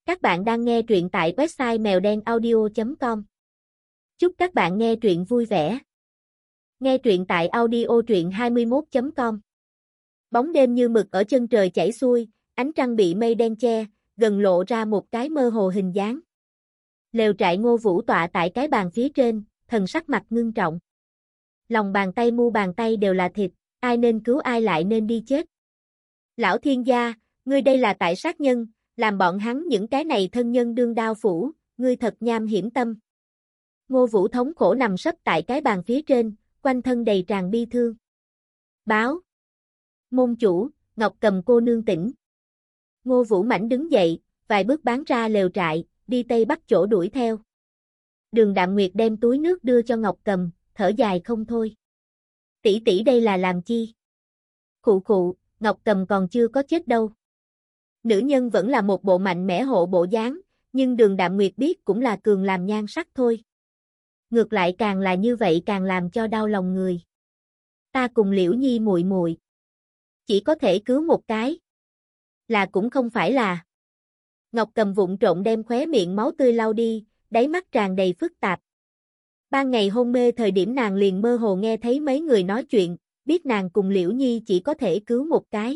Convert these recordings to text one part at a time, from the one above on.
Các bạn đang nghe truyện tại website mèo đen audio.com. Chúc các bạn nghe truyện vui vẻ. Nghe truyện tại audio truyện21.com. Bóng đêm như mực ở chân trời chảy xuôi, ánh trăng bị mây đen che, gần lộ ra một cái mơ hồ hình dáng. Lều trại Ngô Vũ tọa tại cái bàn phía trên, thần sắc mặt ngưng trọng. Lòng bàn tay mu bàn tay đều là thịt, ai nên cứu ai lại nên đi chết. Lão thiên gia, ngươi đây là tại sát nhân, làm bọn hắn những cái này thân nhân đương đao phủ, ngươi thật nham hiểm tâm. Ngô Vũ thống khổ nằm sấp tại cái bàn phía trên, quanh thân đầy tràn bi thương. Báo. Môn chủ, Ngọc Cầm cô nương tỉnh. Ngô Vũ mảnh đứng dậy, vài bước bán ra lều trại, đi tây bắc chỗ đuổi theo. Đường Đạm Nguyệt đem túi nước đưa cho Ngọc Cầm, thở dài không thôi. Tỷ tỷ đây là làm chi? Khụ khụ, Ngọc Cầm còn chưa có chết đâu. Nữ nhân vẫn là một bộ mạnh mẽ hộ bộ dáng, nhưng Đường Đạm Nguyệt biết cũng là cường làm nhan sắc thôi. Ngược lại càng là như vậy càng làm cho đau lòng người. Ta cùng Liễu Nhi muội muội, chỉ có thể cứu một cái. Là cũng không phải là. Ngọc Cầm vụng trộn đem khóe miệng máu tươi lau đi, đáy mắt tràn đầy phức tạp. Ban ngày hôn mê thời điểm nàng liền mơ hồ nghe thấy mấy người nói chuyện, biết nàng cùng Liễu Nhi chỉ có thể cứu một cái.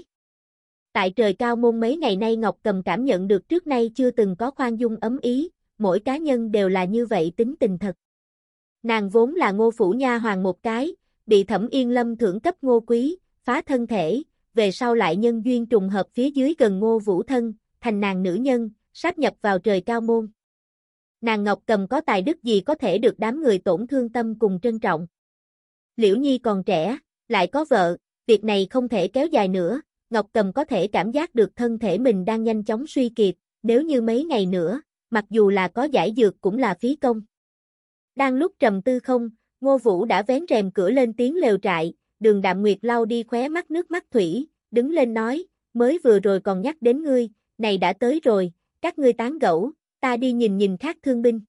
Tại trời cao môn mấy ngày nay Ngọc Cầm cảm nhận được trước nay chưa từng có khoan dung ấm ý, mỗi cá nhân đều là như vậy tính tình thật. Nàng vốn là Ngô phủ nha hoàn một cái, bị Thẩm Yên Lâm thưởng cấp Ngô Quý, phá thân thể, về sau lại nhân duyên trùng hợp phía dưới gần Ngô Vũ thân, thành nàng nữ nhân, sáp nhập vào trời cao môn. Nàng Ngọc Cầm có tài đức gì có thể được đám người tổn thương tâm cùng trân trọng. Liễu Nhi còn trẻ, lại có vợ, việc này không thể kéo dài nữa. Ngọc Cầm có thể cảm giác được thân thể mình đang nhanh chóng suy kiệt, nếu như mấy ngày nữa, mặc dù là có giải dược cũng là phí công. Đang lúc trầm tư không, Ngô Vũ đã vén rèm cửa lên tiếng lều trại, Đường Đạm Nguyệt lau đi khóe mắt nước mắt thủy, đứng lên nói, mới vừa rồi còn nhắc đến ngươi, này đã tới rồi, các ngươi tán gẫu, ta đi nhìn khác thương binh.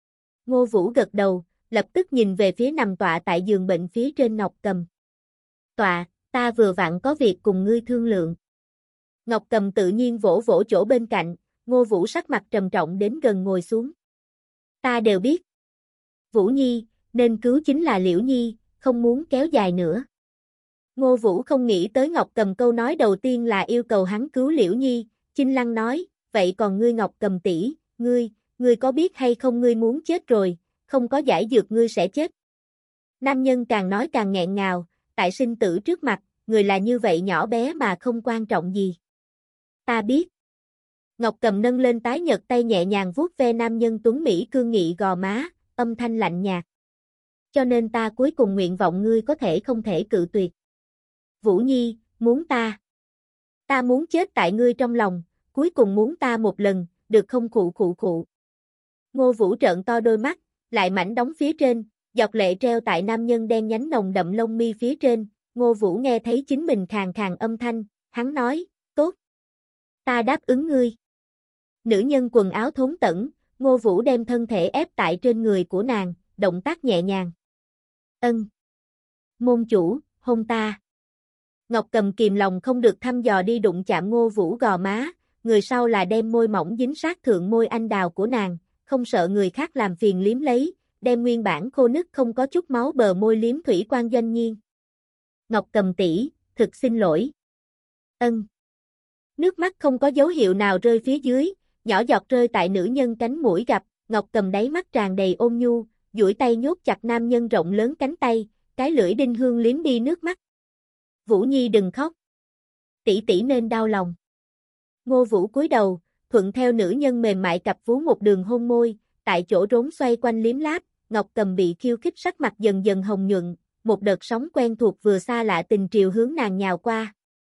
Ngô Vũ gật đầu, lập tức nhìn về phía nằm tọa tại giường bệnh phía trên Ngọc Cầm. Tọa, ta vừa vặn có việc cùng ngươi thương lượng. Ngọc Cầm tự nhiên vỗ vỗ chỗ bên cạnh, Ngô Vũ sắc mặt trầm trọng đến gần ngồi xuống. Ta đều biết. Vũ Nhi, nên cứu chính là Liễu Nhi, không muốn kéo dài nữa. Ngô Vũ không nghĩ tới Ngọc Cầm câu nói đầu tiên là yêu cầu hắn cứu Liễu Nhi, Chinh Lăng nói, vậy còn ngươi Ngọc Cầm tỷ, ngươi có biết hay không ngươi muốn chết rồi, không có giải dược ngươi sẽ chết. Nam nhân càng nói càng nghẹn ngào, tại sinh tử trước mặt, người là như vậy nhỏ bé mà không quan trọng gì. Ta biết. Ngọc Cầm nâng lên tái nhợt tay nhẹ nhàng vuốt ve nam nhân tuấn mỹ cương nghị gò má, âm thanh lạnh nhạt. Cho nên ta cuối cùng nguyện vọng ngươi có thể không thể cự tuyệt. Vũ Nhi, muốn ta. Ta muốn chết tại ngươi trong lòng, cuối cùng muốn ta một lần, được không khụ khụ khụ. Ngô Vũ trợn to đôi mắt, lại mảnh đóng phía trên, giọt lệ treo tại nam nhân đen nhánh nồng đậm lông mi phía trên, Ngô Vũ nghe thấy chính mình khàn khàn âm thanh, hắn nói, tốt. Ta đáp ứng ngươi. Nữ nhân quần áo thốn tẩn, Ngô Vũ đem thân thể ép tại trên người của nàng, động tác nhẹ nhàng. Ân. Môn chủ, hôn ta. Ngọc Cầm kìm lòng không được thăm dò đi đụng chạm Ngô Vũ gò má, người sau là đem môi mỏng dính sát thượng môi anh đào của nàng, không sợ người khác làm phiền liếm lấy, đem nguyên bản khô nứt không có chút máu bờ môi liếm thủy quan doanh nhiên. Ngọc Cầm tỷ, thực xin lỗi. Ân. Nước mắt không có dấu hiệu nào rơi phía dưới, nhỏ giọt rơi tại nữ nhân cánh mũi gặp, Ngọc Cầm đáy mắt tràn đầy ôn nhu, duỗi tay nhốt chặt nam nhân rộng lớn cánh tay, cái lưỡi đinh hương liếm đi nước mắt. Vũ Nhi đừng khóc. Tỷ tỷ nên đau lòng. Ngô Vũ cúi đầu, thuận theo nữ nhân mềm mại cặp vú một đường hôn môi, tại chỗ rốn xoay quanh liếm láp, Ngọc Cầm bị khiêu khích sắc mặt dần dần hồng nhuận, một đợt sóng quen thuộc vừa xa lạ tình triều hướng nàng nhào qua.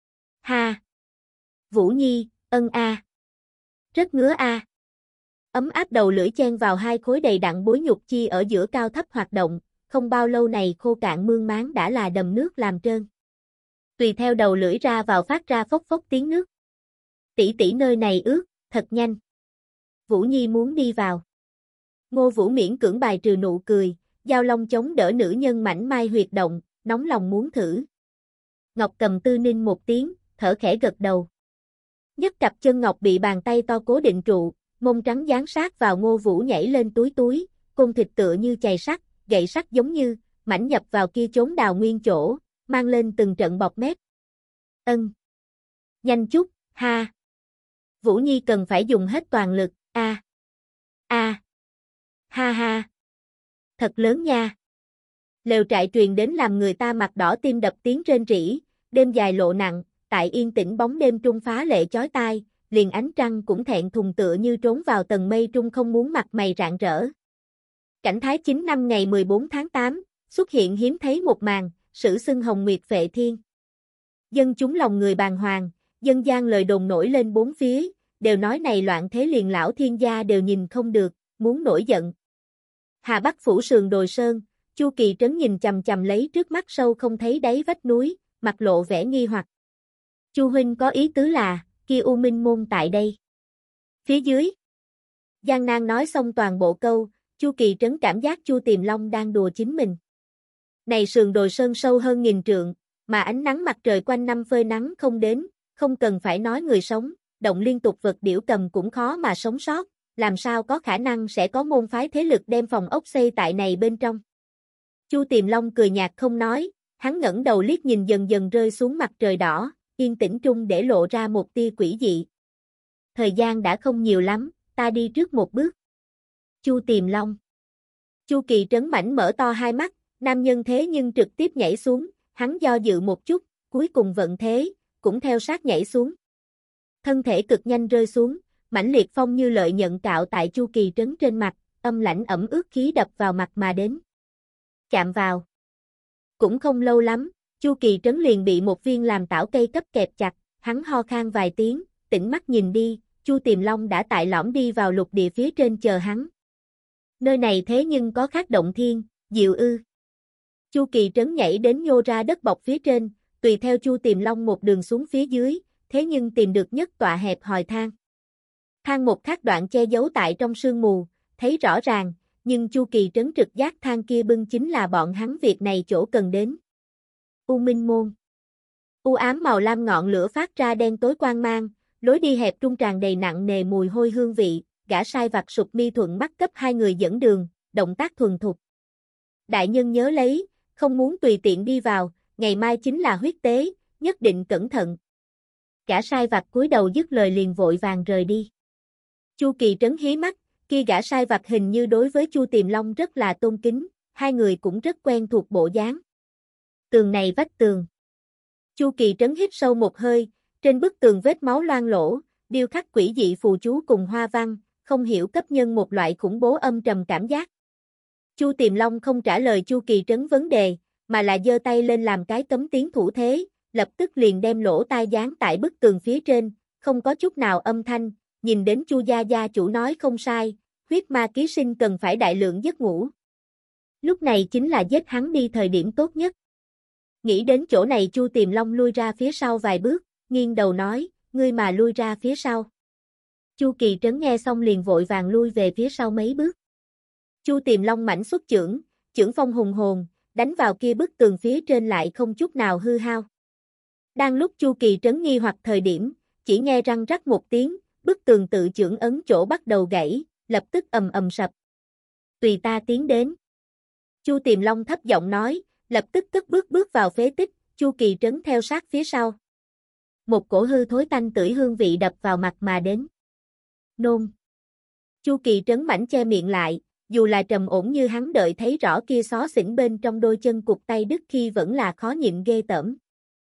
Ha! Vũ Nhi, ân a. Rất ngứa a. Ấm áp đầu lưỡi chen vào hai khối đầy đặn bối nhục chi ở giữa cao thấp hoạt động, không bao lâu này khô cạn mương máng đã là đầm nước làm trơn. Tùy theo đầu lưỡi ra vào phát ra phốc phốc tiếng nước. Tỷ tỷ nơi này ướt, thật nhanh. Vũ Nhi muốn đi vào. Ngô Vũ miễn cưỡng bài trừ nụ cười, dao long chống đỡ nữ nhân mảnh mai huyệt động, nóng lòng muốn thử. Ngọc Cầm tư ninh một tiếng, thở khẽ gật đầu. Nhất cặp chân ngọc bị bàn tay to cố định trụ, mông trắng dán sát vào Ngô Vũ nhảy lên túi túi, côn thịt tựa như chày sắt, gậy sắt giống như, mảnh nhập vào kia chốn đào nguyên chỗ, mang lên từng trận bọt mép. Ân. Nhanh chút, ha. Vũ Nhi cần phải dùng hết toàn lực, a. A. Ha ha. Thật lớn nha. Lều trại truyền đến làm người ta mặt đỏ tim đập tiếng rên rỉ, đêm dài lộ nặng, tại yên tĩnh bóng đêm trung phá lệ chói tai, liền ánh trăng cũng thẹn thùng tựa như trốn vào tầng mây trung không muốn mặt mày rạng rỡ. Cảnh Thái 9 năm ngày 14 tháng 8, xuất hiện hiếm thấy một màn, sử xưng Hồng Nguyệt Phệ Thiên. Dân chúng lòng người bàng hoàng, dân gian lời đồn nổi lên bốn phía, đều nói này loạn thế liền lão thiên gia đều nhìn không được, muốn nổi giận. Hà Bắc phủ sườn đồi sơn, Chu Kỳ Trấn nhìn chằm chằm lấy trước mắt sâu không thấy đáy vách núi, mặt lộ vẻ nghi hoặc. Chu huynh có ý tứ là, kia U Minh môn tại đây. Phía dưới. Giang Nang nói xong toàn bộ câu, Chu Kỳ Trấn cảm giác Chu Tiềm Long đang đùa chính mình. Này sườn đồi sơn sâu hơn 1000 trượng, mà ánh nắng mặt trời quanh năm phơi nắng không đến, không cần phải nói người sống, động liên tục vật điểu cầm cũng khó mà sống sót, làm sao có khả năng sẽ có môn phái thế lực đem phòng ốc xây tại này bên trong. Chu Tiềm Long cười nhạt không nói, hắn ngẩng đầu liếc nhìn dần dần rơi xuống mặt trời đỏ, yên tĩnh trung để lộ ra một tia quỷ dị. Thời gian đã không nhiều lắm, ta đi trước một bước. Chu Tiềm Long. Chu Kỳ Trấn mảnh mở to hai mắt, nam nhân thế nhưng trực tiếp nhảy xuống, hắn do dự một chút, cuối cùng vận thế, cũng theo sát nhảy xuống. Thân thể cực nhanh rơi xuống, mãnh liệt phong như lợi nhận cạo tại Chu Kỳ Trấn trên mặt, âm lãnh ẩm ướt khí đập vào mặt mà đến. Chạm vào. Cũng không lâu lắm, Chu Kỳ Trấn liền bị một viên làm tảo cây cấp kẹp chặt, hắn ho khan vài tiếng, tỉnh mắt nhìn đi, Chu Tiềm Long đã tại lõm đi vào lục địa phía trên chờ hắn. Nơi này thế nhưng có khác động thiên, diệu ư. Chu Kỳ Trấn nhảy đến nhô ra đất bọc phía trên, tùy theo Chu Tiềm Long một đường xuống phía dưới, thế nhưng tìm được nhất tọa hẹp hòi thang. Thang một khắc đoạn che giấu tại trong sương mù, thấy rõ ràng, nhưng Chu Kỳ Trấn trực giác thang kia bưng chính là bọn hắn việc này chỗ cần đến. U Minh môn. U ám màu lam ngọn lửa phát ra đen tối quang mang, lối đi hẹp trung tràn đầy nặng nề mùi hôi hương vị, gã sai vặt sụp mi thuận mắt cấp hai người dẫn đường, động tác thuần thục. Đại nhân nhớ lấy, không muốn tùy tiện đi vào, ngày mai chính là huyết tế, nhất định cẩn thận. Gã sai vặt cúi đầu dứt lời liền vội vàng rời đi. Chu Kỳ Trấn hí mắt, kia gã sai vặt hình như đối với Chu Tiềm Long rất là tôn kính, hai người cũng rất quen thuộc bộ dáng. Tường này vách tường. Chu Kỳ Trấn hít sâu một hơi, trên bức tường vết máu loang lỗ, điêu khắc quỷ dị phù chú cùng hoa văn, không hiểu cấp nhân một loại khủng bố âm trầm cảm giác. Chu Tiềm Long không trả lời Chu Kỳ Trấn vấn đề, mà là giơ tay lên làm cái cấm tiếng thủ thế, lập tức liền đem lỗ tai dán tại bức tường phía trên, không có chút nào âm thanh, nhìn đến Chu gia gia chủ nói không sai, huyết ma ký sinh cần phải đại lượng giấc ngủ. Lúc này chính là giết hắn đi thời điểm tốt nhất. Nghĩ đến chỗ này Chu Tiềm Long lui ra phía sau vài bước, nghiêng đầu nói, ngươi mà lui ra phía sau. Chu Kỳ Trấn nghe xong liền vội vàng lui về phía sau mấy bước. Chu Tiềm Long mãnh xuất chưởng, chưởng phong hùng hồn, đánh vào kia bức tường phía trên lại không chút nào hư hao. Đang lúc Chu Kỳ Trấn nghi hoặc thời điểm, chỉ nghe răng rắc một tiếng, bức tường tự chưởng ấn chỗ bắt đầu gãy, lập tức ầm ầm sập. Tùy ta tiến đến. Chu Tiềm Long thấp giọng nói, lập tức cất bước vào phế tích, Chu Kỳ Trấn theo sát phía sau. Một cổ hư thối tanh tưởi hương vị đập vào mặt mà đến. Nôn. Chu Kỳ Trấn mảnh che miệng lại, dù là trầm ổn như hắn đợi thấy rõ kia xó xỉnh bên trong đôi chân cụt tay đứt khi vẫn là khó nhịn ghê tởm.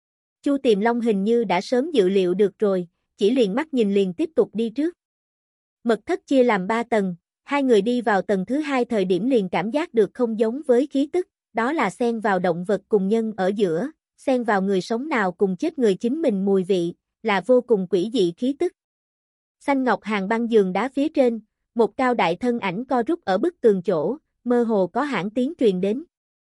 Chu Tiềm Long hình như đã sớm dự liệu được rồi, chỉ liền mắt nhìn liền tiếp tục đi trước. Mật thất chia làm 3 tầng, hai người đi vào tầng thứ 2 thời điểm liền cảm giác được không giống với khí tức, đó là xen vào động vật cùng nhân ở giữa, xen vào người sống nào cùng chết người chính mình mùi vị, là vô cùng quỷ dị khí tức. Xanh ngọc hàng băng giường đá phía trên, một cao đại thân ảnh co rút ở bức tường chỗ, mơ hồ có hãn tiếng truyền đến.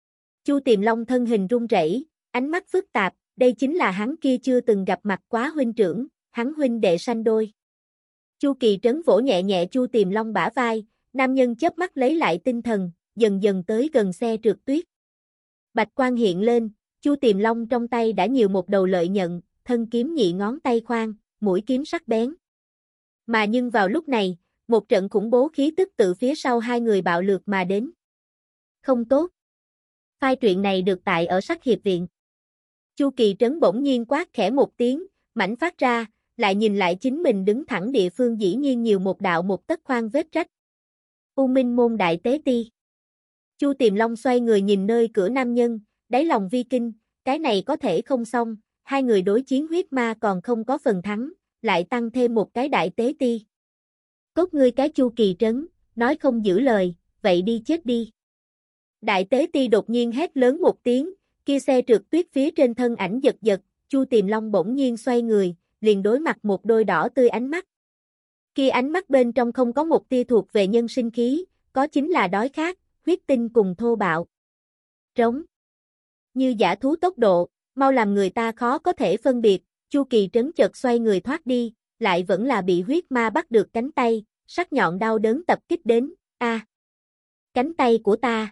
Chu Tiềm Long thân hình run rẩy, ánh mắt phức tạp, đây chính là hắn kia chưa từng gặp mặt quá huynh trưởng, hắn huynh đệ sanh đôi. Chu Kỳ Trấn vỗ nhẹ nhẹ Chu Tiềm Long bả vai, nam nhân chớp mắt lấy lại tinh thần, dần dần tới gần xe trượt tuyết. Bạch quang hiện lên, Chu Tiềm Long trong tay đã nhiều một đầu lợi nhận, thân kiếm nhị ngón tay khoan, mũi kiếm sắc bén. Mà nhưng vào lúc này, Một trận khủng bố khí tức từ phía sau hai người bạo lược mà đến. Không tốt. Phai truyện này được tải ở Sắc Hiệp Viện. Chu Kỳ Trấn bỗng nhiên quát khẽ một tiếng, mảnh phát ra, lại nhìn lại chính mình đứng thẳng địa phương dĩ nhiên nhiều một đạo một tấc khoan vết rách. U Minh Môn Đại Tế Ti. Chu Tiềm Long xoay người nhìn nơi cửa nam nhân, đáy lòng vi kinh, cái này có thể không xong, hai người đối chiến huyết ma còn không có phần thắng, lại tăng thêm một cái Đại Tế Ti. Cốt ngươi cái Chu Kỳ Trấn, nói không giữ lời, vậy đi chết đi. Đại Tế Ti đột nhiên hét lớn một tiếng, kia xe trượt tuyết phía trên thân ảnh giật giật, Chu Tiềm Long bỗng nhiên xoay người, liền đối mặt một đôi đỏ tươi ánh mắt. Kia ánh mắt bên trong không có một tia thuộc về nhân sinh khí, có chính là đói khát, huyết tinh cùng thô bạo. Trống. Như dã thú tốc độ, mau làm người ta khó có thể phân biệt, Chu Kỳ Trấn chợt xoay người thoát đi, lại vẫn là bị huyết ma bắt được cánh tay, sắc nhọn đau đớn tập kích đến, cánh tay của ta.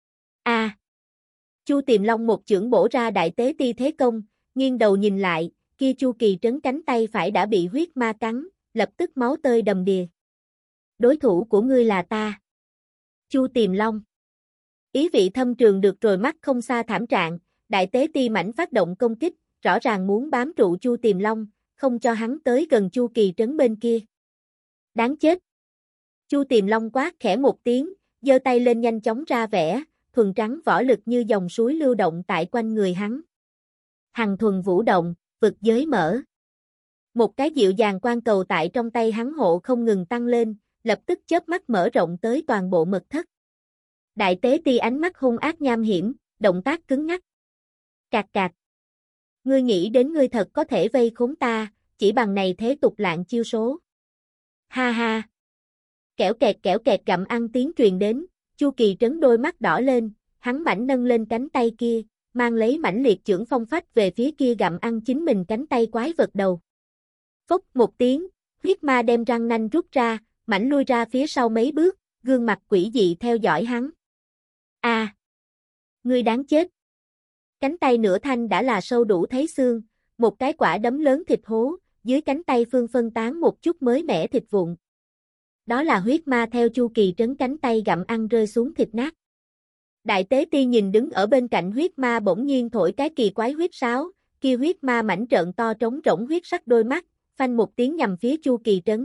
Chu Tiềm Long một chưởng bổ ra Đại Tế Ti thế công, nghiêng đầu nhìn lại, kia Chu Kỳ Trấn cánh tay phải đã bị huyết ma cắn, lập tức máu tơi đầm đìa. Đối thủ của ngươi là ta. Chu Tiềm Long. Ý vị thâm trường được rồi, mắt không xa thảm trạng, Đại Tế Ti mảnh phát động công kích, rõ ràng muốn bám trụ Chu Tiềm Long, không cho hắn tới gần Chu Kỳ Trấn bên kia. Đáng chết. Chu Tiềm Long quát khẽ một tiếng, giơ tay lên nhanh chóng ra vẽ, thuần trắng võ lực như dòng suối lưu động tại quanh người hắn. Hằng thuần vũ động, vực giới mở. Một cái dịu dàng quan cầu tại trong tay hắn hộ không ngừng tăng lên, lập tức chớp mắt mở rộng tới toàn bộ mật thất. Đại Tế Ti ánh mắt hung ác nham hiểm, động tác cứng ngắc. Cạc cạc. Ngươi nghĩ đến ngươi thật có thể vây khốn ta, chỉ bằng này thế tục lạng chiêu số. Ha ha. Kẽo kẹt gặm ăn tiếng truyền đến, Chu Kỳ Trấn đôi mắt đỏ lên, hắn mảnh nâng lên cánh tay kia, mang lấy mãnh liệt chưởng phong phách về phía kia gặm ăn chính mình cánh tay quái vật đầu. Phốc một tiếng, huyết ma đem răng nanh rút ra, mảnh lui ra phía sau mấy bước, gương mặt quỷ dị theo dõi hắn. Ngươi đáng chết. Cánh tay nửa thanh đã là sâu đủ thấy xương, một cái quả đấm lớn thịt hố, dưới cánh tay phương phân tán một chút mới mẻ thịt vụn. Đó là huyết ma theo Chu Kỳ Trấn cánh tay gặm ăn rơi xuống thịt nát. Đại Tế Ti nhìn đứng ở bên cạnh huyết ma bỗng nhiên thổi cái kỳ quái huyết sáo, kia huyết ma mảnh trợn to trống rỗng huyết sắc đôi mắt, phanh một tiếng nhằm phía Chu Kỳ Trấn.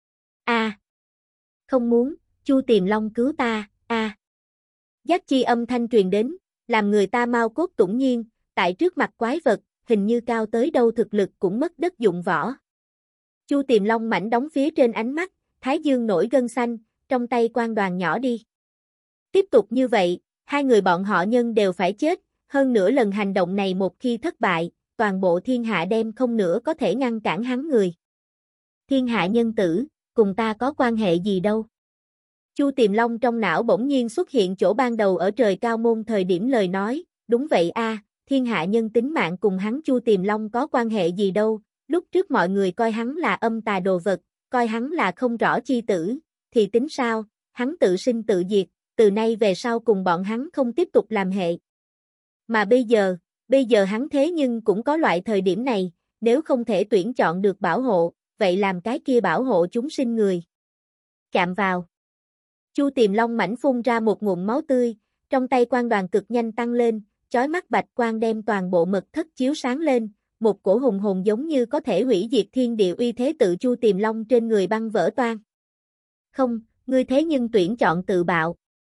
Không muốn, Chu Tiềm Long cứu ta, Giác chi âm thanh truyền đến, làm người ta mau cốt tủng nhiên, tại trước mặt quái vật, hình như cao tới đâu thực lực cũng mất đất dụng võ. Chu Tiềm Long mảnh đóng phía trên ánh mắt, thái dương nổi gân xanh, trong tay quan đoàn nhỏ đi. Tiếp tục như vậy, hai người bọn họ nhân đều phải chết, hơn nữa lần hành động này một khi thất bại, toàn bộ thiên hạ đem không nữa có thể ngăn cản hắn người. Thiên hạ nhân tử, cùng ta có quan hệ gì đâu. Chu Tiềm Long trong não bỗng nhiên xuất hiện chỗ ban đầu ở trời cao môn thời điểm lời nói, đúng vậy thiên hạ nhân tính mạng cùng hắn Chu Tiềm Long có quan hệ gì đâu, lúc trước mọi người coi hắn là âm tà đồ vật, coi hắn là không rõ chi tử, thì tính sao, hắn tự sinh tự diệt, từ nay về sau cùng bọn hắn không tiếp tục làm hệ. Mà bây giờ hắn thế nhưng cũng có loại thời điểm này, nếu không thể tuyển chọn được bảo hộ, vậy làm cái kia bảo hộ chúng sinh người. Chạm vào. Chu Tiềm Long mảnh phun ra một ngụm máu tươi, trong tay quan đoàn cực nhanh tăng lên, chói mắt bạch quang đem toàn bộ mật thất chiếu sáng lên, một cổ hùng hồn giống như có thể hủy diệt thiên địa uy thế tự Chu Tiềm Long trên người băng vỡ toang. Không, ngươi thế nhưng tuyển chọn tự bạo.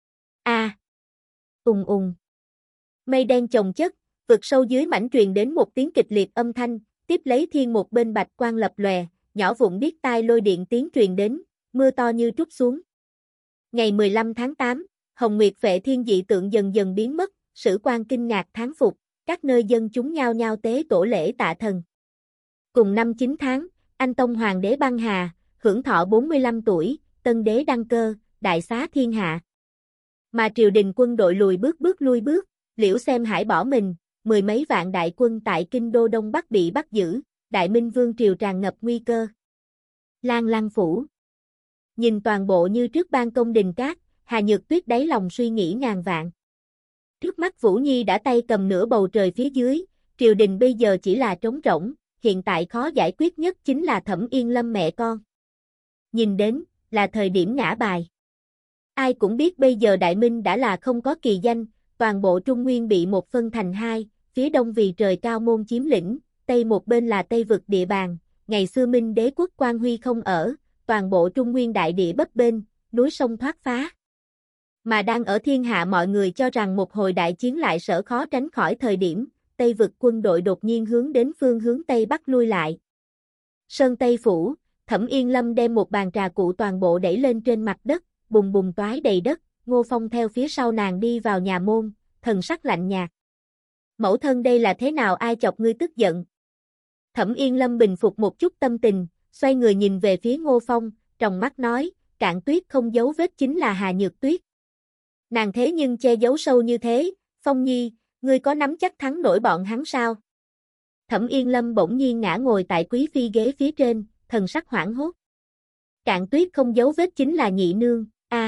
Mây đen chồng chất, vực sâu dưới mảnh truyền đến một tiếng kịch liệt âm thanh, tiếp lấy thiên một bên bạch quang lập lòe, nhỏ vụn điếc tai lôi điện tiếng truyền đến, mưa to như trút xuống. Ngày 15 tháng 8, Hồng Nguyệt Phệ Thiên dị tượng dần dần biến mất, sử quan kinh ngạc thán phục, các nơi dân chúng nhao nhao tế tổ lễ tạ thần. Cùng năm 9 tháng, Anh Tông Hoàng đế băng hà, hưởng thọ 45 tuổi, tân đế đăng cơ, đại xá thiên hạ. Mà triều đình quân đội lùi bước lui bước, Liễu Xem Hải bỏ mình, mười mấy vạn đại quân tại kinh đô Đông Bắc bị bắt giữ, Đại Minh Vương triều tràn ngập nguy cơ. Lan Lăng phủ. Nhìn toàn bộ như trước ban công đình cát, Hà Nhược Tuyết đáy lòng suy nghĩ ngàn vạn. Trước mắt Vũ Nhi đã tay cầm nửa bầu trời phía dưới, triều đình bây giờ chỉ là trống rỗng, hiện tại khó giải quyết nhất chính là Thẩm Yên Lâm mẹ con. Nhìn đến, là thời điểm ngã bài. Ai cũng biết bây giờ Đại Minh đã là không có kỳ danh, toàn bộ Trung Nguyên bị một phân thành hai, phía đông vì trời cao môn chiếm lĩnh, tây một bên là Tây vực địa bàn, ngày xưa Minh đế quốc Quang Huy không ở, toàn bộ Trung Nguyên đại địa bấp bênh, núi sông thoát phá. Mà đang ở thiên hạ mọi người cho rằng một hồi đại chiến lại sợ khó tránh khỏi thời điểm, Tây vực quân đội đột nhiên hướng đến phương hướng Tây Bắc lui lại. Sơn Tây Phủ, Thẩm Yên Lâm đem một bàn trà cụ toàn bộ đẩy lên trên mặt đất, bùng bùng toái đầy đất, Ngô Phong theo phía sau nàng đi vào nhà môn, thần sắc lạnh nhạt. Mẫu thân đây là thế nào, ai chọc ngươi tức giận? Thẩm Yên Lâm bình phục một chút tâm tình, xoay người nhìn về phía Ngô Phong, tròng mắt nói, Cạn Tuyết không giấu vết chính là Hà Nhược Tuyết. Nàng thế nhưng che giấu sâu như thế, Phong Nhi, ngươi có nắm chắc thắng nổi bọn hắn sao? Thẩm Yên Lâm bỗng nhiên ngã ngồi tại quý phi ghế phía trên, thần sắc hoảng hốt. Cạn Tuyết không giấu vết chính là nhị nương,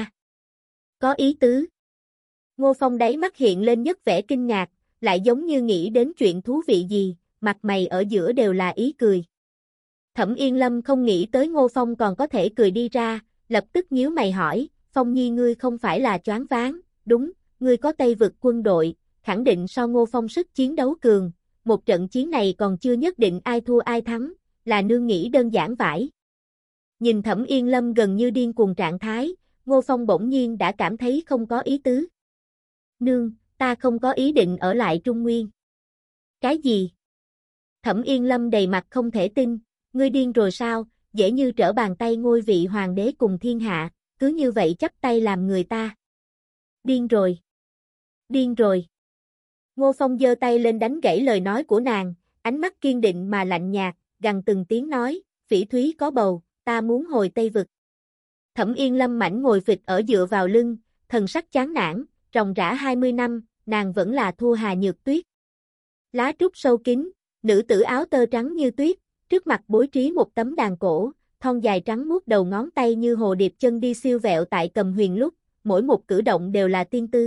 có ý tứ. Ngô Phong đáy mắt hiện lên nhất vẻ kinh ngạc, lại giống như nghĩ đến chuyện thú vị gì, mặt mày ở giữa đều là ý cười. Thẩm Yên Lâm không nghĩ tới Ngô Phong còn có thể cười đi ra, lập tức nhíu mày hỏi, Phong Nhi ngươi không phải là choáng váng, đúng, ngươi có Tây vực quân đội, khẳng định so Ngô Phong sức chiến đấu cường, một trận chiến này còn chưa nhất định ai thua ai thắng, là nương nghĩ đơn giản vãi. Nhìn Thẩm Yên Lâm gần như điên cuồng trạng thái, Ngô Phong bỗng nhiên đã cảm thấy không có ý tứ. Nương, ta không có ý định ở lại Trung Nguyên. Cái gì? Thẩm Yên Lâm đầy mặt không thể tin, ngươi điên rồi sao, dễ như trở bàn tay ngôi vị hoàng đế cùng thiên hạ, cứ như vậy chắp tay làm người ta. Điên rồi. Điên rồi. Ngô Phong giơ tay lên đánh gãy lời nói của nàng, ánh mắt kiên định mà lạnh nhạt, gằn từng tiếng nói, Phỉ Thúy có bầu, ta muốn hồi Tây vực. Thẩm Yên Lâm mảnh ngồi phịch ở dựa vào lưng, thần sắc chán nản, ròng rã 20 năm, nàng vẫn là thua Hà Nhược Tuyết. Lá trúc sâu kín, nữ tử áo tơ trắng như tuyết, trước mặt bố trí một tấm đàn cổ, thon dài trắng muốt đầu ngón tay như hồ điệp chân đi siêu vẹo tại cầm huyền lúc, mỗi một cử động đều là tiên tư.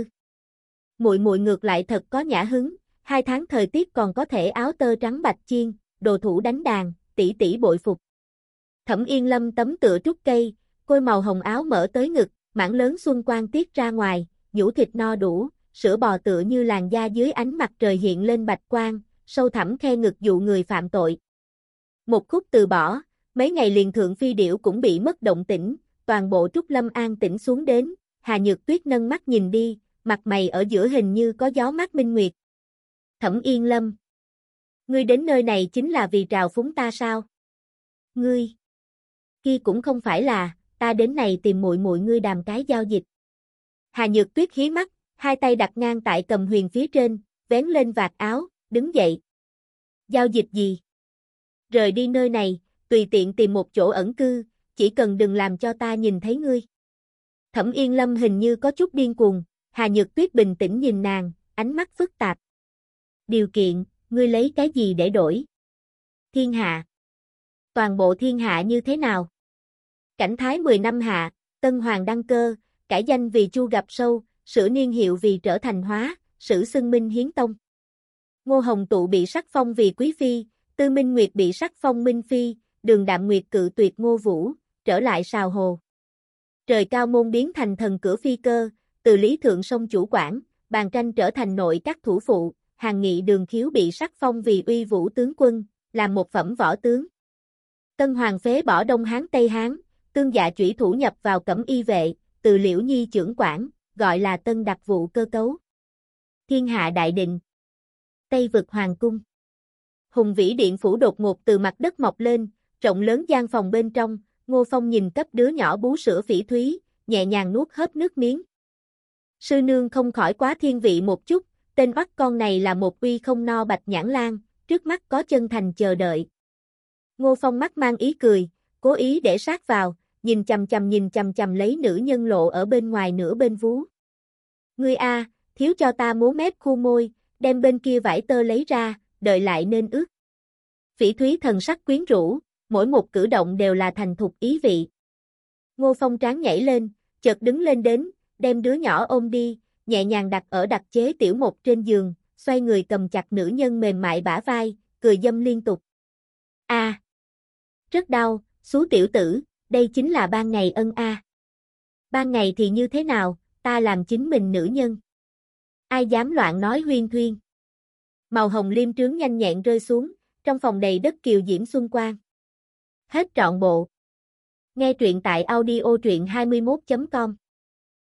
Muội muội ngược lại thật có nhã hứng, 2 tháng thời tiết còn có thể áo tơ trắng bạch chiên, đồ thủ đánh đàn, tỷ tỷ bội phục. Thẩm Yên Lâm tấm tựa trúc cây, côi màu hồng áo mở tới ngực, mảng lớn xuân quang tiết ra ngoài, nhũ thịt no đủ, sữa bò tựa như làn da dưới ánh mặt trời hiện lên bạch quang, sâu thẳm khe ngực dụ người phạm tội. Một khúc từ bỏ, mấy ngày liền thượng phi điểu cũng bị mất động tĩnh, toàn bộ Trúc Lâm an tĩnh xuống đến, Hà Nhược Tuyết nâng mắt nhìn đi, mặt mày ở giữa hình như có gió mát minh nguyệt. Thẩm Yên Lâm, ngươi đến nơi này chính là vì trào phúng ta sao? Ngươi, kia cũng không phải là, ta đến này tìm muội muội ngươi đàm cái giao dịch. Hà Nhược Tuyết hí mắt, hai tay đặt ngang tại cầm huyền phía trên, vén lên vạt áo, đứng dậy. Giao dịch gì? Rời đi nơi này, tùy tiện tìm một chỗ ẩn cư, chỉ cần đừng làm cho ta nhìn thấy ngươi. Thẩm Yên Lâm hình như có chút điên cuồng, Hà Nhược Tuyết bình tĩnh nhìn nàng, ánh mắt phức tạp. Điều kiện, ngươi lấy cái gì để đổi? Thiên hạ. Toàn bộ thiên hạ như thế nào? Cảnh thái 10 năm hạ, Tân Hoàng đăng cơ, cải danh vì Chu Gặp Sâu, sửa niên hiệu vì Trở Thành Hóa, sử xưng Minh Hiến Tông. Ngô Hồng Tụ bị sắc phong vì Quý Phi, Tư Minh Nguyệt bị sắc phong Minh Phi, Đường Đạm Nguyệt cự tuyệt Ngô Vũ, trở lại Sào Hồ. Trời Cao Môn biến thành thần cửa phi cơ, từ Lý Thượng Sông chủ quản, Bàn Tranh trở thành nội các thủ phụ, Hàng Nghị Đường Khiếu bị sắc phong vì Uy Vũ tướng quân, làm một phẩm võ tướng. Tân Hoàng phế bỏ Đông Hán Tây Hán, Tương Dạ chủy thủ nhập vào Cẩm Y vệ, từ Liễu Nhi trưởng quản, gọi là Tân Đặc vụ cơ cấu. Thiên hạ đại định. Tây vực hoàng cung. Hùng vĩ điện phủ đột ngột từ mặt đất mọc lên, rộng lớn gian phòng bên trong, Ngô Phong nhìn cấp đứa nhỏ bú sữa Phỉ Thúy, nhẹ nhàng nuốt hớp nước miếng. Sư nương không khỏi quá thiên vị một chút, tên oắt con này là một uy không no bạch nhãn lang, trước mắt có chân thành chờ đợi. Ngô Phong mắt mang ý cười, cố ý để sát vào, nhìn chằm chằm lấy nữ nhân lộ ở bên ngoài nửa bên vú. Ngươi a, thiếu cho ta múa mép khu môi, đem bên kia vải tơ lấy ra, đợi lại nên ướt. Phỉ Thúy thần sắc quyến rũ, mỗi một cử động đều là thành thục ý vị. Ngô Phong trán nhảy lên, chợt đứng lên đến, đem đứa nhỏ ôm đi, nhẹ nhàng đặt ở đặc chế tiểu một trên giường, xoay người cầm chặt nữ nhân mềm mại bả vai, cười dâm liên tục. A, rất đau, xú tiểu tử, đây chính là ban ngày ân a. Ban ngày thì như thế nào, ta làm chính mình nữ nhân. Ai dám loạn nói huyên thuyên. Màu hồng liêm trướng nhanh nhẹn rơi xuống, trong phòng đầy đất kiều diễm xuân quang. Hết trọn bộ. Nghe truyện tại audio truyện 21.com